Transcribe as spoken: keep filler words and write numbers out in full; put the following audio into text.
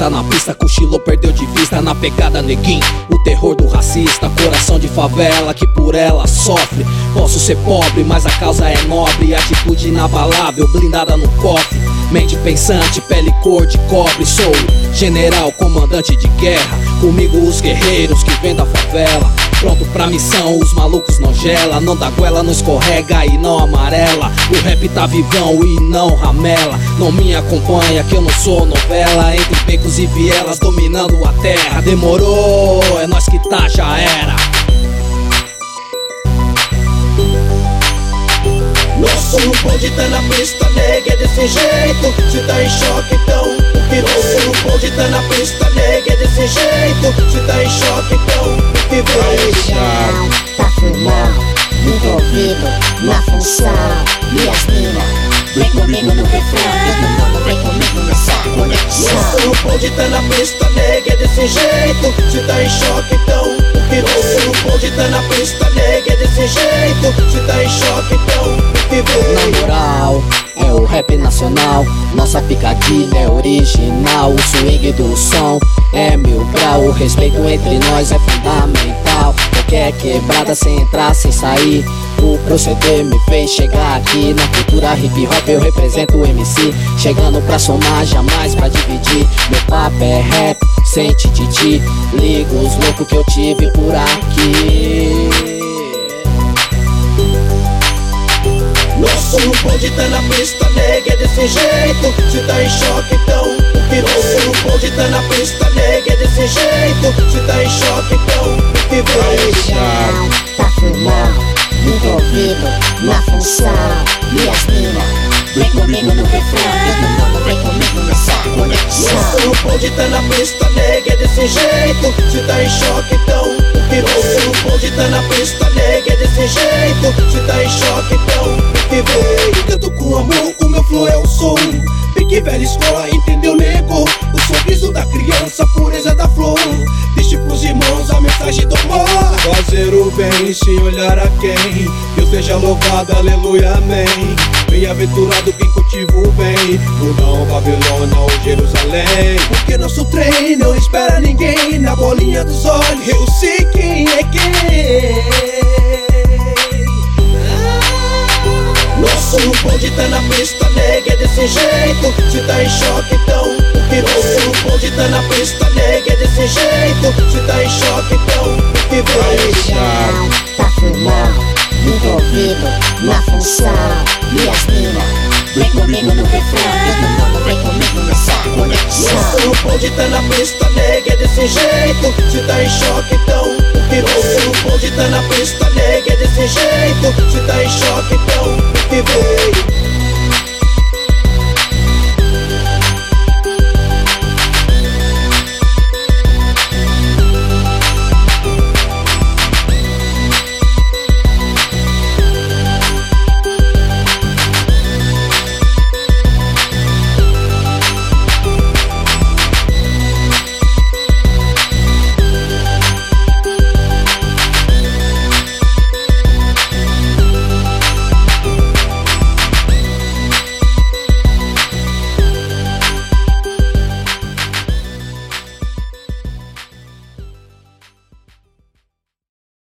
tá na pista, cochilou, perdeu de vista. Na pegada neguinho, o terror do racista. Coração de favela que por ela sofre. Posso ser pobre, mas a causa é nobre. Atitude inabalável, blindada no cofre. Mente pensante, pele cor de cobre. Sou general, comandante de guerra. Comigo os guerreiros que vêm da favela. Pronto pra missão, os malucos não gela. Não dá goela, não escorrega e não amarela. O rap tá vivão e não ramela. Não me acompanha que eu não sou novela. Entre becos e vielas dominando a terra. Demorou, é nós que tá, já era. Nosso bonde tá na pista, nega, é desse jeito. Se tá em choque, então o que vem? Nosso bonde tá na pista, nega, é desse jeito. Se tá em choque, então o que vem? Tá firmão, envolvido na função. E as mina, vem comigo no refrão. Vem comigo nessa conexão. Nosso bonde tá na pista, nega, é desse jeito. Se tá em choque, então o que vem? Nosso bonde tá na pista, nega, é desse jeito. Se tá em choque, então o que vem? Na moral, é o rap nacional. Nossa picadilha é original. O swing do som é mil grau. O respeito entre nós é fundamental. Qualquer quebrada sem entrar, sem sair. O proceder me fez chegar aqui. Na cultura hip hop eu represento o M C. Chegando pra somar, jamais pra dividir. Meu papo é rap, sente titi. Liga os loucos que eu tive por aqui. Nosso bonde tá na pista, nega, é desse jeito. Se tá em choque, então o que vem? Nosso bonde tá na pista, nega, é desse jeito. Se tá em choque, então o que vem? Tá firmão, envolvido na função. E as mina, vem comigo no refrão. Vem comigo nessa conexão. Nosso bonde tá na pista, nega, é desse jeito. Se tá em choque, então o que vem? Nosso bonde tá na pista, nega, é desse jeito. Se tá em choque, então o que vem? Canto com amor, o meu flow é o som. Pique velha escola, entendeu, nego? O sorriso da criança, a pureza da flor. Deixe pros irmãos a mensagem do amor. Fazer o bem sem olhar a quem. Deus seja louvado, aleluia, amém. Bem-aventurado quem cultiva o bem. Ou não, Babilônia ou Jerusalém. Porque nosso trem não espera ninguém. Na bolinha dos olhos eu sei quem é quem. Nosso bonde tá na pista, nega, é desse jeito. Se tá em choque, então o que vem? Nosso bonde tá na pista, nega, é desse jeito. Se tá em choque, então o que vem? Tá firmão, envolvido na função. E as mina, vem comigo no refrão. Vem comigo nessa conexão. Nosso bonde tá na pista, nega, é desse jeito. Se tá em choque, então o que vem? Nosso bonde tá na pista, nega, é desse jeito. Se tá em choque, então o que vem?